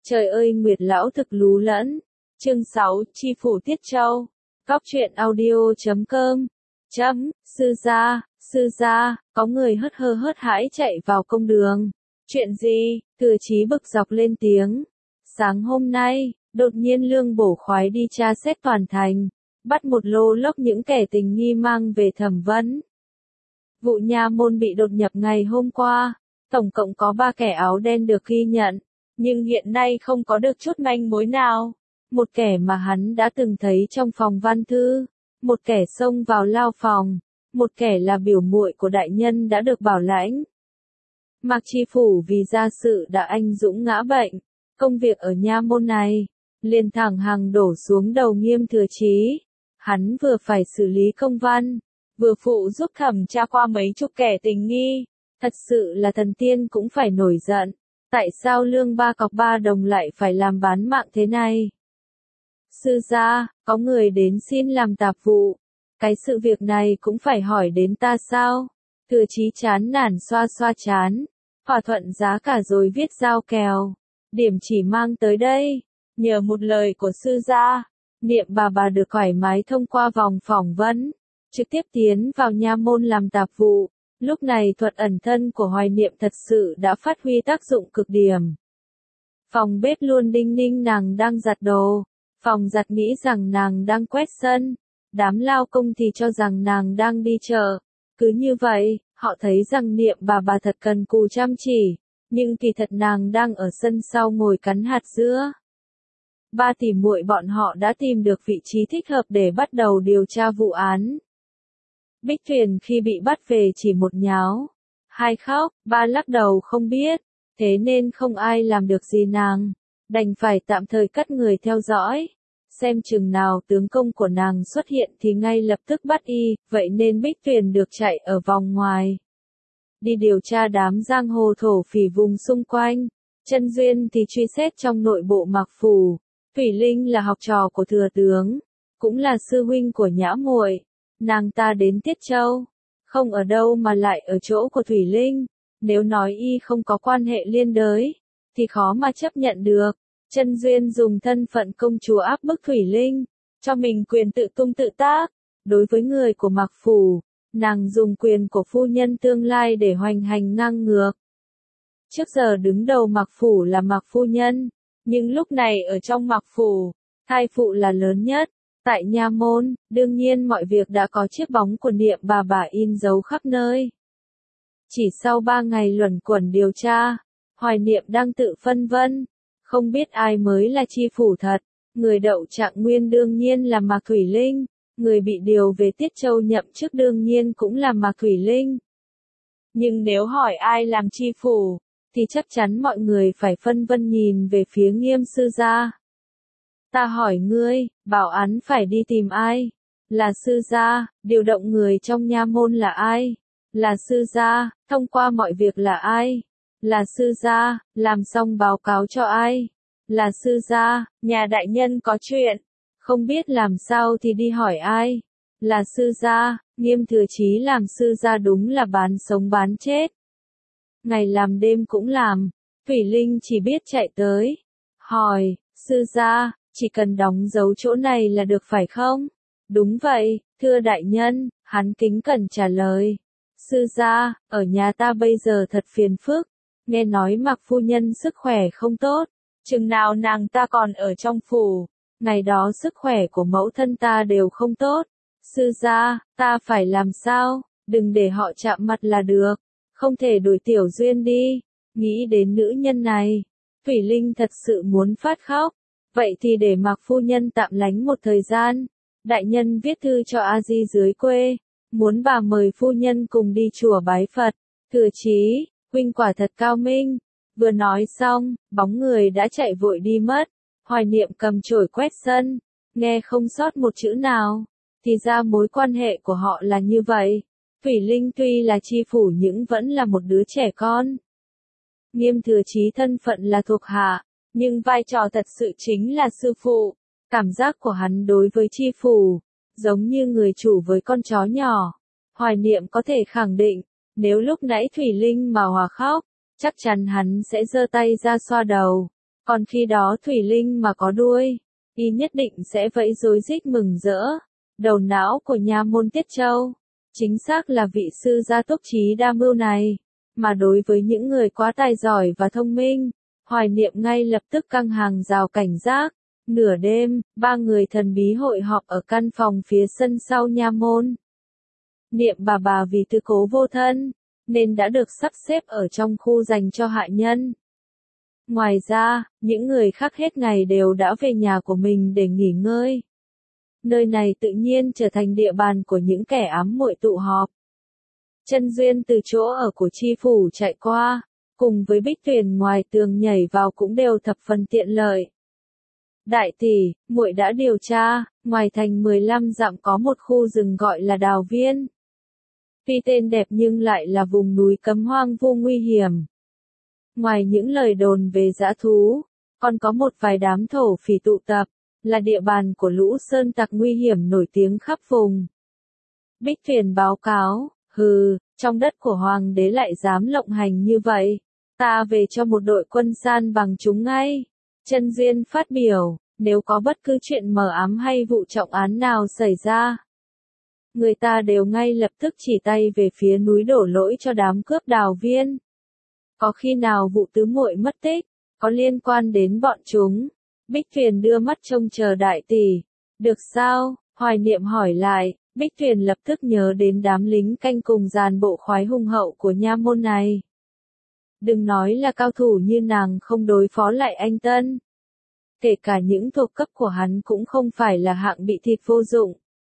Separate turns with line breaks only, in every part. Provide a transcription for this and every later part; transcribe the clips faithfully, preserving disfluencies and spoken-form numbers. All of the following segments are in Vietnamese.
Trời ơi Nguyệt lão thực lú lẫn. Chương sáu, Chi phủ Tiết Châu. Góc truyện audio chấm com. Chấm, sư gia, sư gia, có người hớt hơ hớt hãi chạy vào công đường. Chuyện gì? Thừa Chí bực dọc lên tiếng. Sáng hôm nay, đột nhiên Lương Bổ khoái đi tra xét toàn thành, bắt một lô lốc những kẻ tình nghi mang về thẩm vấn. Vụ nha môn bị đột nhập ngày hôm qua, tổng cộng có ba kẻ áo đen được ghi nhận, nhưng hiện nay không có được chút manh mối nào. Một kẻ mà hắn đã từng thấy trong phòng văn thư, một kẻ xông vào lao phòng, một kẻ là biểu muội của đại nhân đã được bảo lãnh. Mạc Chi phủ vì gia sự đã anh dũng ngã bệnh, công việc ở nha môn này liền thẳng hàng đổ xuống đầu Nghiêm Thừa Chí. Hắn vừa phải xử lý công văn, vừa phụ giúp thẩm tra qua mấy chục kẻ tình nghi, thật sự là thần tiên cũng phải nổi giận. Tại sao lương ba cọc ba đồng lại phải làm bán mạng thế này? Sư gia, có người đến xin làm tạp vụ. Cái sự việc này cũng phải hỏi đến ta sao? Thừa Chí chán nản xoa xoa chán, thỏa thuận giá cả rồi viết giao kèo. Điểm chỉ mang tới đây, nhờ một lời của sư gia, Niệm bà bà được thoải mái thông qua vòng phỏng vấn, trực tiếp tiến vào nha môn làm tạp vụ. Lúc này thuật ẩn thân của Hoài Niệm thật sự đã phát huy tác dụng cực điểm. Phòng bếp luôn đinh ninh nàng đang giặt đồ, phòng giặt nghĩ rằng nàng đang quét sân, đám lao công thì cho rằng nàng đang đi chợ. Cứ như vậy, họ thấy rằng Niệm bà bà thật cần cù chăm chỉ, nhưng kỳ thật nàng đang ở sân sau ngồi cắn hạt dưa. Ba tỷ muội bọn họ đã tìm được vị trí thích hợp để bắt đầu điều tra vụ án. Bích Tuyền khi bị bắt về chỉ một nháo, hai khóc, ba lắc đầu không biết, thế nên không ai làm được gì nàng, đành phải tạm thời cắt người theo dõi, xem chừng nào tướng công của nàng xuất hiện thì ngay lập tức bắt y, vậy nên Bích Tuyền được chạy ở vòng ngoài. Đi điều tra đám giang hồ thổ phỉ vùng xung quanh, Chân Duyên thì truy xét trong nội bộ Mạc phủ. Thủy Linh là học trò của thừa tướng, cũng là sư huynh của Nhã muội. Nàng ta đến Tiết Châu, không ở đâu mà lại ở chỗ của Thủy Linh. Nếu nói y không có quan hệ liên đới, thì khó mà chấp nhận được. Chân Duyên dùng thân phận công chúa áp bức Thủy Linh, cho mình quyền tự tung tự tác. Đối với người của Mạc phủ, nàng dùng quyền của phu nhân tương lai để hoành hành ngang ngược. Trước giờ đứng đầu Mạc phủ là Mạc phu nhân, nhưng lúc này ở trong Mạc phủ, thai phụ là lớn nhất. Tại nha môn, đương nhiên mọi việc đã có chiếc bóng của Niệm bà bà in dấu khắp nơi. Chỉ sau ba ngày luẩn quẩn điều tra, Hoài Niệm đang tự phân vân, không biết ai mới là chi phủ thật. Người đậu trạng nguyên đương nhiên là Mạc Thủy Linh, người bị điều về Tiết Châu nhậm chức đương nhiên cũng là Mạc Thủy Linh. Nhưng nếu hỏi ai làm chi phủ, thì chắc chắn mọi người phải phân vân nhìn về phía Nghiêm sư gia. Ta hỏi ngươi, bảo án phải đi tìm ai? Là sư gia. Điều động người trong nha môn là ai? Là sư gia. Thông qua mọi việc là ai? Là sư gia. Làm xong báo cáo cho ai? Là sư gia. Nhà đại nhân có chuyện, không biết làm sao thì đi hỏi ai? Là sư gia. Nghiêm Thừa Chí làm sư gia đúng là bán sống bán chết. Ngày làm đêm cũng làm. Thủy Linh chỉ biết chạy tới, hỏi, sư gia, chỉ cần đóng dấu chỗ này là được phải không? Đúng vậy, thưa đại nhân, hắn kính cẩn trả lời. Sư gia, ở nhà ta bây giờ thật phiền phức, nghe nói Mạc phu nhân sức khỏe không tốt, chừng nào nàng ta còn ở trong phủ, ngày đó sức khỏe của mẫu thân ta đều không tốt. Sư gia, ta phải làm sao? Đừng để họ chạm mặt là được, không thể đuổi Tiểu Duyên đi. Nghĩ đến nữ nhân này, Thủy Linh thật sự muốn phát khóc. Vậy thì để Mạc phu nhân tạm lánh một thời gian. Đại nhân viết thư cho A Di dưới quê, muốn bà mời phu nhân cùng đi chùa bái Phật. Thừa Chí, huynh quả thật cao minh. Vừa nói xong, bóng người đã chạy vội đi mất. Hoài Niệm cầm chổi quét sân, nghe không sót một chữ nào. Thì ra mối quan hệ của họ là như vậy. Thủy Linh tuy là chi phủ nhưng vẫn là một đứa trẻ con. Nghiêm Thừa Chí thân phận là thuộc hạ, nhưng vai trò thật sự chính là sư phụ. Cảm giác của hắn đối với chi phủ, giống như người chủ với con chó nhỏ. Hoài Niệm có thể khẳng định, nếu lúc nãy Thủy Linh mà hòa khóc, chắc chắn hắn sẽ giơ tay ra xoa đầu. Còn khi đó thủy linh mà có đuôi, y nhất định sẽ vẫy rối rít mừng rỡ. Đầu não của nha môn Tiết Châu, chính xác là vị sư gia túc trí đa mưu này, mà đối với những người quá tài giỏi và thông minh, Hoài Niệm ngay lập tức căng hàng rào cảnh giác. Nửa đêm, ba người thần bí hội họp ở căn phòng phía sân sau nha môn. Niệm bà bà vì tư cố vô thân, nên đã được sắp xếp ở trong khu dành cho hạ nhân. Ngoài ra, những người khác hết ngày đều đã về nhà của mình để nghỉ ngơi. Nơi này tự nhiên trở thành địa bàn của những kẻ ám muội tụ họp. Chân Duyên từ chỗ ở của tri phủ chạy qua, cùng với Bích Tuyền ngoài tường nhảy vào cũng đều thập phần tiện lợi. Đại tỷ, muội đã điều tra, ngoài thành mười lăm dặm có một khu rừng gọi là Đào Viên. Tuy tên đẹp nhưng lại là vùng núi cấm hoang vu nguy hiểm. Ngoài những lời đồn về dã thú, còn có một vài đám thổ phỉ tụ tập, là địa bàn của lũ sơn tặc nguy hiểm nổi tiếng khắp vùng. Bích Tuyền báo cáo, hừ, trong đất của hoàng đế lại dám lộng hành như vậy, ta về cho một đội quân san bằng chúng ngay. Chân Duyên phát biểu, nếu có bất cứ chuyện mờ ám hay vụ trọng án nào xảy ra, người ta đều ngay lập tức chỉ tay về phía núi đổ lỗi cho đám cướp Đào Viên. Có khi nào vụ tứ muội mất tích, có liên quan đến bọn chúng? Bích Tuyền đưa mắt trông chờ đại tỷ. Được sao? Hoài Niệm hỏi lại. Bích Tuyền lập tức nhớ đến đám lính canh cùng dàn bộ khoái hùng hậu của nha môn này. Đừng nói là cao thủ như nàng không đối phó lại anh Tân. Kể cả những thuộc cấp của hắn cũng không phải là hạng bị thịt vô dụng.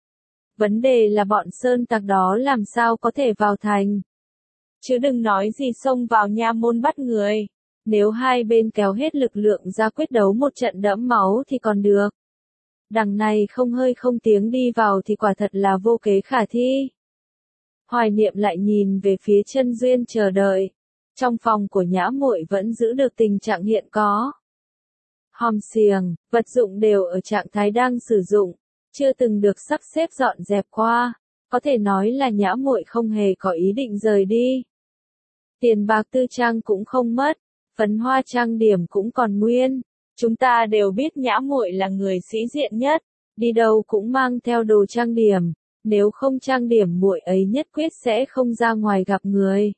Vấn đề là bọn sơn tặc đó làm sao có thể vào thành. Chứ đừng nói gì xông vào nha môn bắt người. Nếu hai bên kéo hết lực lượng ra quyết đấu một trận đẫm máu thì còn được. Đằng này không hơi không tiếng đi vào thì quả thật là vô kế khả thi. Hoài Niệm lại nhìn về phía Chân Duyên chờ đợi. Trong phòng của Nhã Muội vẫn giữ được tình trạng hiện có. Hòm xiềng, vật dụng đều ở trạng thái đang sử dụng, chưa từng được sắp xếp dọn dẹp qua. Có thể nói là Nhã Muội không hề có ý định rời đi. Tiền bạc tư trang cũng không mất, phấn hoa trang điểm cũng còn nguyên. Chúng ta đều biết Nhã Muội là người sĩ diện nhất, đi đâu cũng mang theo đồ trang điểm, nếu không trang điểm muội ấy nhất quyết sẽ không ra ngoài gặp người.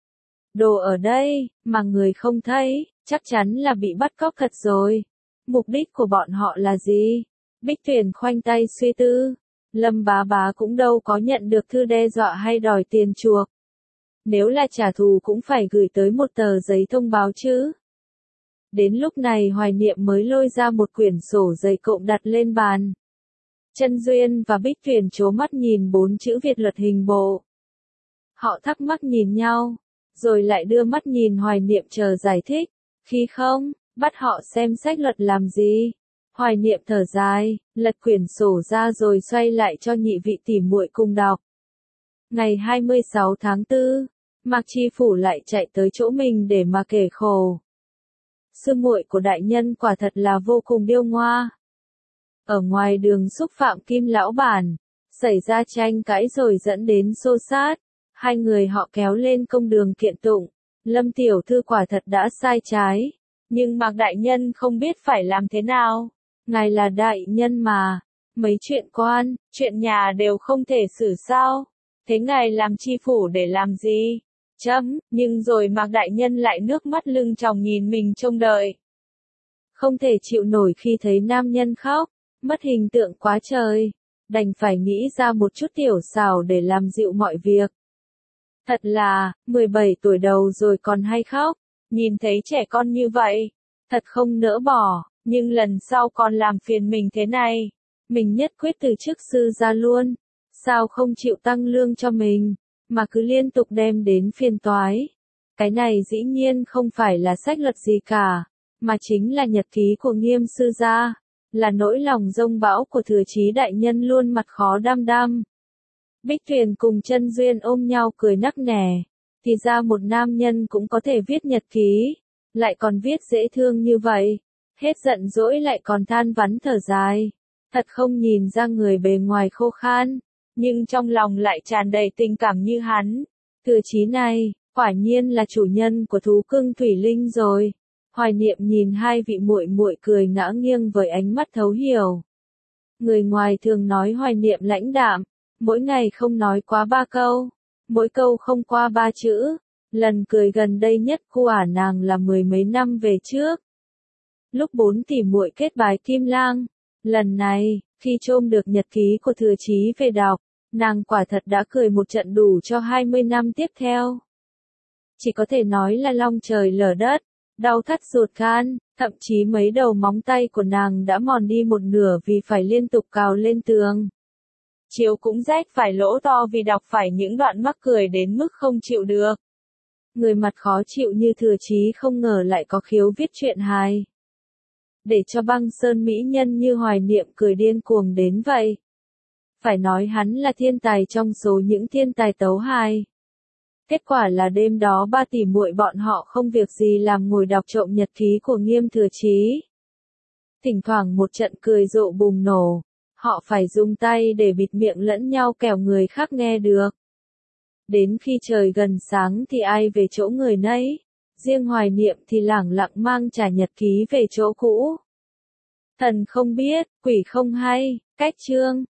Đồ ở đây, mà người không thấy, chắc chắn là bị bắt cóc thật rồi. Mục đích của bọn họ là gì? Bích Tuyền khoanh tay suy tư. Lâm bá bá cũng đâu có nhận được thư đe dọa hay đòi tiền chuộc. Nếu là trả thù cũng phải gửi tới một tờ giấy thông báo chứ. Đến lúc này Hoài Niệm mới lôi ra một quyển sổ dày cộm đặt lên bàn. Chân Duyên và Bích Tuyền trố mắt nhìn bốn chữ Việt luật hình bộ. Họ thắc mắc nhìn nhau, rồi lại đưa mắt nhìn Hoài Niệm chờ giải thích. Khi không, bắt họ xem sách luật làm gì? Hoài Niệm thở dài, lật quyển sổ ra rồi xoay lại cho nhị vị tỉ muội cùng đọc. Ngày hai mươi sáu tháng tư, Mạc Tri Phủ lại chạy tới chỗ mình để mà kể khổ. Sư muội của đại nhân quả thật là vô cùng điêu ngoa. Ở ngoài đường xúc phạm Kim lão bản, xảy ra tranh cãi rồi dẫn đến xô xát. Hai người họ kéo lên công đường kiện tụng. Lâm tiểu thư quả thật đã sai trái. Nhưng Mạc đại nhân không biết phải làm thế nào. Ngài là đại nhân mà. Mấy chuyện quan, chuyện nhà đều không thể xử sao. Thế ngài làm tri phủ để làm gì? Chấm, nhưng rồi Mạc đại nhân lại nước mắt lưng tròng nhìn mình trông đợi. Không thể chịu nổi khi thấy nam nhân khóc, mất hình tượng quá trời. Đành phải nghĩ ra một chút tiểu xảo để làm dịu mọi việc. Thật là, mười bảy tuổi đầu rồi còn hay khóc, nhìn thấy trẻ con như vậy, thật không nỡ bỏ, nhưng lần sau còn làm phiền mình thế này, mình nhất quyết từ chức sư ra luôn, sao không chịu tăng lương cho mình, mà cứ liên tục đem đến phiền toái. Cái này dĩ nhiên không phải là sách luật gì cả, mà chính là nhật ký của Nghiêm sư gia, là nỗi lòng dông bão của thừa chí đại nhân luôn mặt khó đăm đăm. Bích Tuyền cùng Chân Duyên ôm nhau cười nắc nẻ, thì ra một nam nhân cũng có thể viết nhật ký, lại còn viết dễ thương như vậy, hết giận dỗi lại còn than vãn thở dài, thật không nhìn ra người bề ngoài khô khan, nhưng trong lòng lại tràn đầy tình cảm như hắn. Thừa chí này, quả nhiên là chủ nhân của thú cưng thủy linh rồi. Hoài Niệm nhìn hai vị muội muội cười ngã nghiêng với ánh mắt thấu hiểu. Người ngoài thường nói Hoài Niệm lãnh đạm, mỗi ngày không nói quá ba câu, mỗi câu không qua ba chữ. Lần cười gần đây nhất của ả nàng là mười mấy năm về trước. Lúc bốn tỷ muội kết bái Kim Lang, lần này, khi trôm được nhật ký của Thừa Chí về đọc, nàng quả thật đã cười một trận đủ cho hai mươi năm tiếp theo. Chỉ có thể nói là long trời lở đất, đau thắt ruột gan, thậm chí mấy đầu móng tay của nàng đã mòn đi một nửa vì phải liên tục cào lên tường. Chiếu cũng rách phải lỗ to vì đọc phải những đoạn mắc cười đến mức không chịu được. Người mặt khó chịu như Thừa Chí không ngờ lại có khiếu viết truyện hài. Để cho băng sơn mỹ nhân như Hoài Niệm cười điên cuồng đến vậy. Phải nói hắn là thiên tài trong số những thiên tài tấu hài. Kết quả là đêm đó ba tỷ muội bọn họ không việc gì làm ngồi đọc trộm nhật ký của Nghiêm Thừa Chí. Thỉnh thoảng một trận cười rộ bùng nổ, họ phải dùng tay để bịt miệng lẫn nhau kẻo người khác nghe được. Đến khi trời gần sáng thì ai về chỗ người nấy, riêng Hoài Niệm thì lẳng lặng mang trả nhật ký về chỗ cũ. Thần không biết, quỷ không hay, cách chương.